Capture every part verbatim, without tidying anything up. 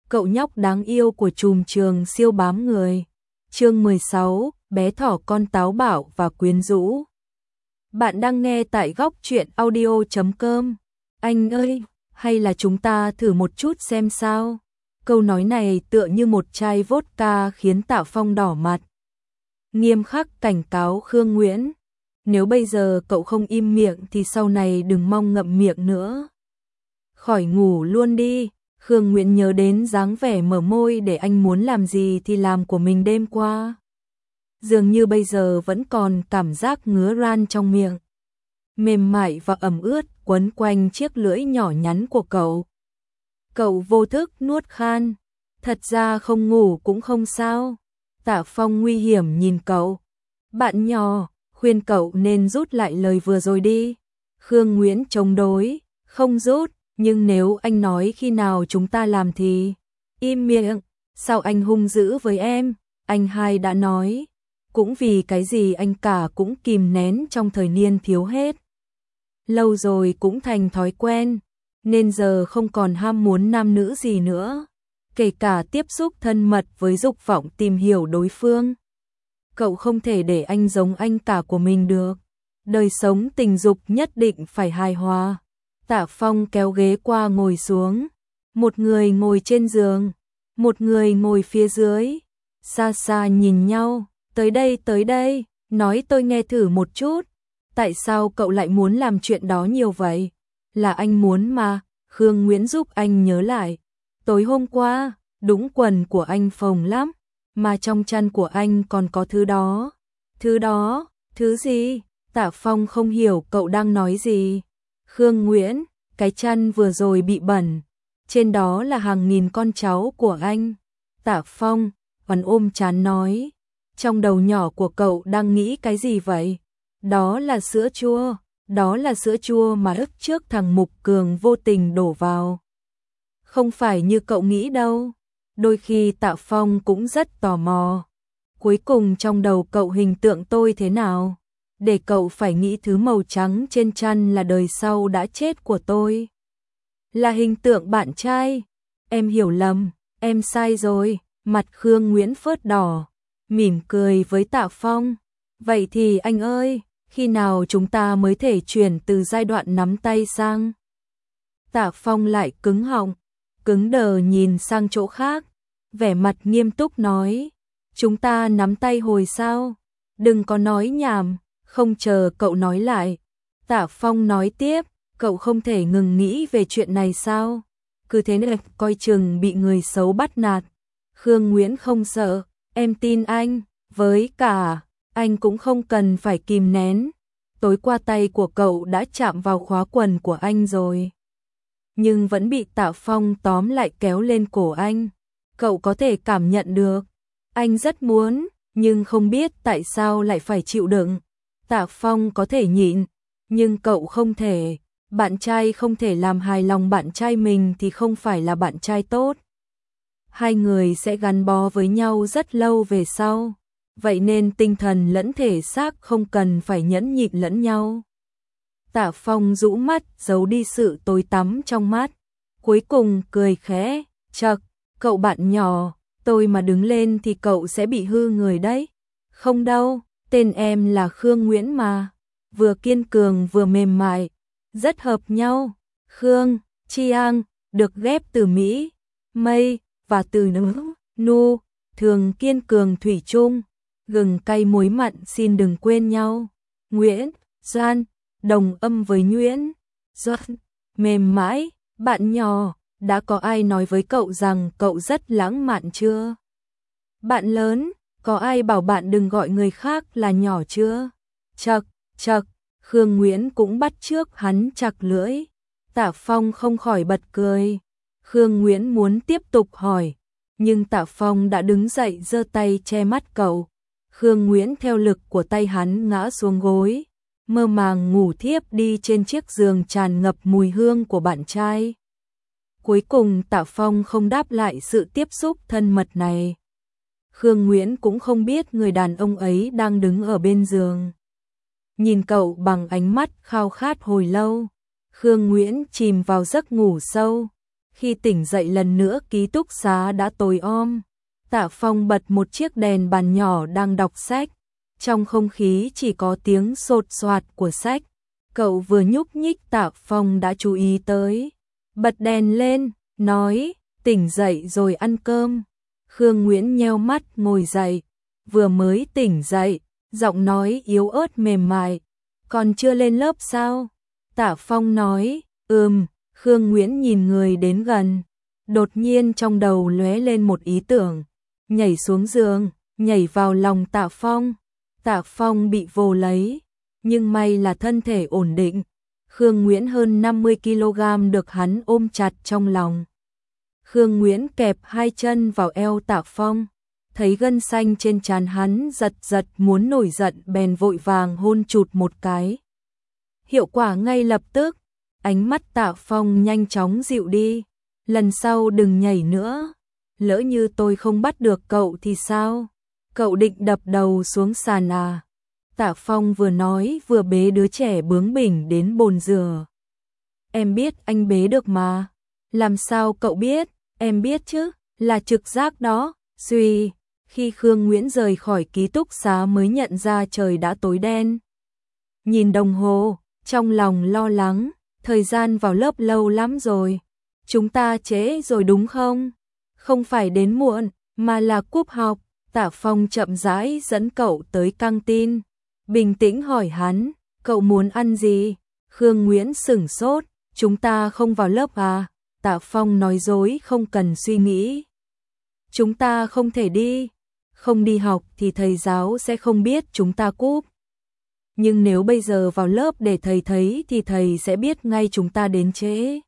cậu nhóc đáng yêu của trùm trường siêu bám người. Chương mười sáu, bé thỏ con táo bạo và quyến rũ. Bạn đang nghe tại góc truyện audio chấm com. Anh ơi, hay là chúng ta thử một chút xem sao? Câu nói này tựa như một chai vodka khiến Tạ Phong đỏ mặt. Nghiêm khắc cảnh cáo Khương Nguyễn, nếu bây giờ cậu không im miệng thì sau này đừng mong ngậm miệng nữa. Khỏi ngủ luôn đi. Khương Nguyễn nhớ đến dáng vẻ mở môi để anh muốn làm gì thì làm của mình đêm qua. Dường như bây giờ vẫn còn cảm giác ngứa ran trong miệng. Mềm mại và ẩm ướt quấn quanh chiếc lưỡi nhỏ nhắn của cậu. Cậu vô thức nuốt khan. Thật ra không ngủ cũng không sao. Tạ Phong nguy hiểm nhìn cậu. Bạn nhỏ, khuyên cậu nên rút lại lời vừa rồi đi. Khương Nguyễn chống đối, không rút. Nhưng nếu anh nói khi nào chúng ta làm thì... Im miệng, sao anh hung dữ với em? Anh hai đã nói. Cũng vì cái gì anh cả cũng kìm nén trong thời niên thiếu hết. Lâu rồi cũng thành thói quen, nên giờ không còn ham muốn nam nữ gì nữa. Kể cả tiếp xúc thân mật với dục vọng tìm hiểu đối phương. Cậu không thể để anh giống anh cả của mình được. Đời sống tình dục nhất định phải hài hòa. Tạ Phong kéo ghế qua ngồi xuống. Một người ngồi trên giường, một người ngồi phía dưới. Xa xa nhìn nhau, tới đây tới đây, nói tôi nghe thử một chút. Tại sao cậu lại muốn làm chuyện đó nhiều vậy? Là anh muốn mà. Khương Nguyễn giúp anh nhớ lại. Tối hôm qua, đúng quần của anh phồng lắm, mà trong chăn của anh còn có thứ đó. Thứ đó, thứ gì? Tạ Phong không hiểu cậu đang nói gì. Khương Nguyễn, cái chăn vừa rồi bị bẩn, trên đó là hàng nghìn con cháu của anh. Tạ Phong, vẫn ôm chán nói, trong đầu nhỏ của cậu đang nghĩ cái gì vậy? Đó là sữa chua, đó là sữa chua mà lúc trước thằng Mục Cường vô tình đổ vào. Không phải như cậu nghĩ đâu. Đôi khi Tạ Phong cũng rất tò mò. Cuối cùng trong đầu cậu hình tượng tôi thế nào? Để cậu phải nghĩ thứ màu trắng trên chăn là đời sau đã chết của tôi. Là hình tượng bạn trai. Em hiểu lầm, em sai rồi. Mặt Khương Nguyễn phớt đỏ, mỉm cười với Tạ Phong. Vậy thì anh ơi, khi nào chúng ta mới thể chuyển từ giai đoạn nắm tay sang? Tạ Phong lại cứng họng, cứng đờ nhìn sang chỗ khác, vẻ mặt nghiêm túc nói, chúng ta nắm tay hồi sao? Đừng có nói nhảm. Không chờ cậu nói lại, Tạ Phong nói tiếp, cậu không thể ngừng nghĩ về chuyện này sao? Cứ thế này coi chừng bị người xấu bắt nạt. Khương Nguyễn không sợ, em tin anh, với cả, anh cũng không cần phải kìm nén. Tối qua tay của cậu đã chạm vào khóa quần của anh rồi. Nhưng vẫn bị Tạ Phong tóm lại kéo lên cổ anh. Cậu có thể cảm nhận được. Anh rất muốn, nhưng không biết tại sao lại phải chịu đựng. Tạ Phong có thể nhịn, nhưng cậu không thể. Bạn trai không thể làm hài lòng bạn trai mình thì không phải là bạn trai tốt. Hai người sẽ gắn bó với nhau rất lâu về sau. Vậy nên tinh thần lẫn thể xác không cần phải nhẫn nhịn lẫn nhau. Tạ Phong rũ mắt, giấu đi sự tối tăm trong mắt. Cuối cùng cười khẽ, chậc, cậu bạn nhỏ, tôi mà đứng lên thì cậu sẽ bị hư người đấy. Không đâu. Tên em là Khương Nguyễn mà, vừa kiên cường vừa mềm mại, rất hợp nhau. Khương, Chiang, được ghép từ Mỹ, mây, và từ nữ, nu, thường kiên cường thủy chung, gừng cay muối mặn xin đừng quên nhau. Nguyễn, Doan, đồng âm với Nguyễn, Doan, mềm mãi, bạn nhỏ, đã có ai nói với cậu rằng cậu rất lãng mạn chưa? Bạn lớn, có ai bảo bạn đừng gọi người khác là nhỏ chưa? Chậc, chậc, Khương Nguyễn cũng bắt chước hắn chặt lưỡi. Tạ Phong không khỏi bật cười. Khương Nguyễn muốn tiếp tục hỏi, nhưng Tạ Phong đã đứng dậy giơ tay che mắt cậu. Khương Nguyễn theo lực của tay hắn ngã xuống gối, mơ màng ngủ thiếp đi trên chiếc giường tràn ngập mùi hương của bạn trai. Cuối cùng Tạ Phong không đáp lại sự tiếp xúc thân mật này. Khương Nguyễn cũng không biết người đàn ông ấy đang đứng ở bên giường. Nhìn cậu bằng ánh mắt khao khát hồi lâu, Khương Nguyễn chìm vào giấc ngủ sâu. Khi tỉnh dậy lần nữa ký túc xá đã tối om. Tạ Phong bật một chiếc đèn bàn nhỏ đang đọc sách. Trong không khí chỉ có tiếng sột soạt của sách. Cậu vừa nhúc nhích Tạ Phong đã chú ý tới. Bật đèn lên, nói, tỉnh dậy rồi ăn cơm. Khương Nguyễn nheo mắt ngồi dậy. Vừa mới tỉnh dậy, giọng nói yếu ớt mềm mại. Còn chưa lên lớp sao? Tạ Phong nói, ừm. Khương Nguyễn nhìn người đến gần. Đột nhiên trong đầu lóe lên một ý tưởng. Nhảy xuống giường, nhảy vào lòng Tạ Phong. Tạ Phong bị vồ lấy, nhưng may là thân thể ổn định. Khương Nguyễn hơn năm mươi ki lô gam được hắn ôm chặt trong lòng. Khương Nguyễn kẹp hai chân vào eo Tạ Phong, thấy gân xanh trên trán hắn giật giật muốn nổi giận bèn vội vàng hôn chụt một cái. Hiệu quả ngay lập tức, ánh mắt Tạ Phong nhanh chóng dịu đi. Lần sau đừng nhảy nữa, lỡ như tôi không bắt được cậu thì sao? Cậu định đập đầu xuống sàn à? Tạ Phong vừa nói vừa bế đứa trẻ bướng bỉnh đến bồn rửa. Em biết anh bế được mà. Làm sao cậu biết? Em biết chứ, là trực giác đó. Suy, khi Khương Nguyễn rời khỏi ký túc xá mới nhận ra trời đã tối đen. Nhìn đồng hồ, trong lòng lo lắng, thời gian vào lớp lâu lắm rồi. Chúng ta trễ rồi đúng không? Không phải đến muộn, mà là cúp học. Tạ Phong chậm rãi dẫn cậu tới căng tin. Bình tĩnh hỏi hắn, cậu muốn ăn gì? Khương Nguyễn sửng sốt, chúng ta không vào lớp à? Tạ Phong nói dối không cần suy nghĩ. Chúng ta không thể đi. Không đi học thì thầy giáo sẽ không biết chúng ta cúp. Nhưng nếu bây giờ vào lớp để thầy thấy thì thầy sẽ biết ngay chúng ta đến trễ.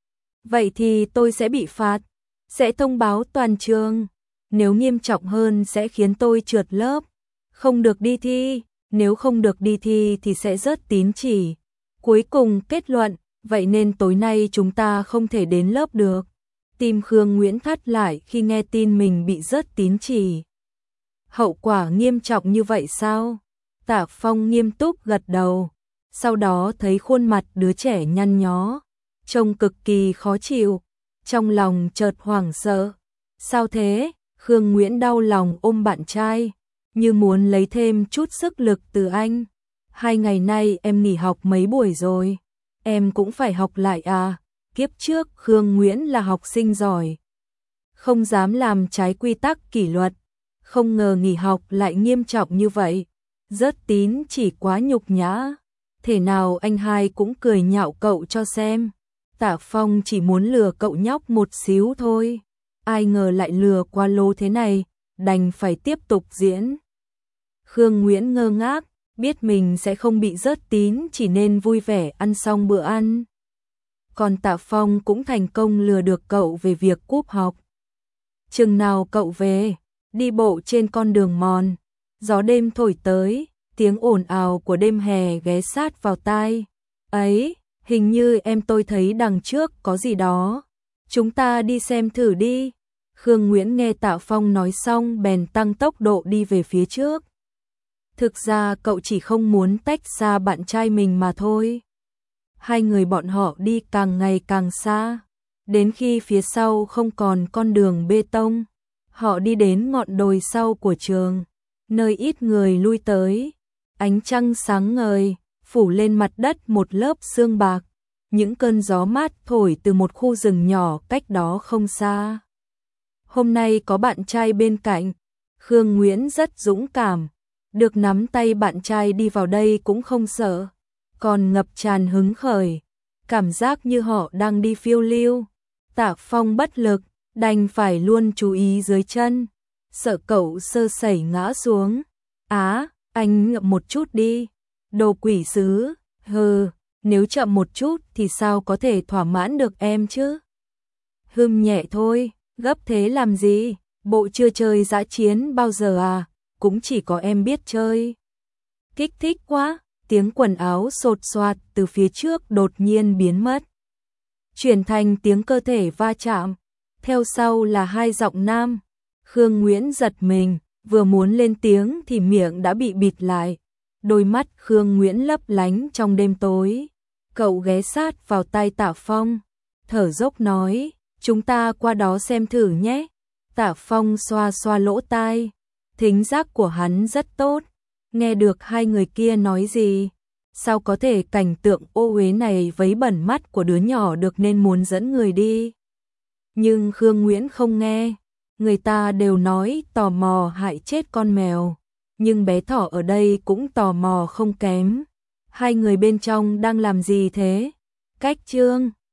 Vậy thì tôi sẽ bị phạt, sẽ thông báo toàn trường. Nếu nghiêm trọng hơn sẽ khiến tôi trượt lớp, không được đi thi. Nếu không được đi thi thì sẽ rớt tín chỉ. Cuối cùng kết luận, vậy nên tối nay chúng ta không thể đến lớp được. Tim Khương Nguyễn thắt lại khi nghe tin mình bị rớt tín chỉ. Hậu quả nghiêm trọng như vậy sao? Tạ Phong nghiêm túc gật đầu. Sau đó thấy khuôn mặt đứa trẻ nhăn nhó, trông cực kỳ khó chịu. Trong lòng chợt hoảng sợ. Sao thế? Khương Nguyễn đau lòng ôm bạn trai, như muốn lấy thêm chút sức lực từ anh. Hai ngày nay em nghỉ học mấy buổi rồi. Em cũng phải học lại à? Kiếp trước Khương Nguyễn là học sinh giỏi, không dám làm trái quy tắc kỷ luật. Không ngờ nghỉ học lại nghiêm trọng như vậy. Rớt tín chỉ quá nhục nhã. Thể nào anh hai cũng cười nhạo cậu cho xem. Tạ Phong chỉ muốn lừa cậu nhóc một xíu thôi. Ai ngờ lại lừa qua lố thế này, đành phải tiếp tục diễn. Khương Nguyễn ngơ ngác, biết mình sẽ không bị rớt tín chỉ nên vui vẻ ăn xong bữa ăn. Còn Tạ Phong cũng thành công lừa được cậu về việc cúp học. Chừng nào cậu về, đi bộ trên con đường mòn, gió đêm thổi tới, tiếng ồn ào của đêm hè ghé sát vào tai. Ấy, hình như em tôi thấy đằng trước có gì đó. Chúng ta đi xem thử đi. Khương Nguyễn nghe Tạ Phong nói xong bèn tăng tốc độ đi về phía trước. Thực ra cậu chỉ không muốn tách xa bạn trai mình mà thôi. Hai người bọn họ đi càng ngày càng xa. Đến khi phía sau không còn con đường bê tông, họ đi đến ngọn đồi sau của trường, nơi ít người lui tới. Ánh trăng sáng ngời, phủ lên mặt đất một lớp sương bạc. Những cơn gió mát thổi từ một khu rừng nhỏ cách đó không xa. Hôm nay có bạn trai bên cạnh, Khương Nguyễn rất dũng cảm. Được nắm tay bạn trai đi vào đây cũng không sợ, còn ngập tràn hứng khởi. Cảm giác như họ đang đi phiêu lưu. Tạ Phong bất lực, đành phải luôn chú ý dưới chân, sợ cậu sơ sẩy ngã xuống. Á, anh ngậm một chút đi. Đồ quỷ sứ, hừ, nếu chậm một chút thì sao có thể thỏa mãn được em chứ? Hừm nhẹ thôi, gấp thế làm gì? Bộ chưa chơi dã chiến bao giờ à? Cũng chỉ có em biết chơi. Kích thích quá, tiếng quần áo sột soạt từ phía trước đột nhiên biến mất, chuyển thành tiếng cơ thể va chạm. Theo sau là hai giọng nam. Khương Nguyễn giật mình, vừa muốn lên tiếng thì miệng đã bị bịt lại. Đôi mắt Khương Nguyễn lấp lánh trong đêm tối. Cậu ghé sát vào tai Tạ Phong, thở dốc nói, chúng ta qua đó xem thử nhé. Tạ Phong xoa xoa lỗ tai, thính giác của hắn rất tốt, nghe được hai người kia nói gì. Sao có thể cảnh tượng ô uế này vấy bẩn mắt của đứa nhỏ được nên muốn dẫn người đi. Nhưng Khương Nguyễn không nghe, người ta đều nói tò mò hại chết con mèo, nhưng bé thỏ ở đây cũng tò mò không kém. Hai người bên trong đang làm gì thế? Cách Trương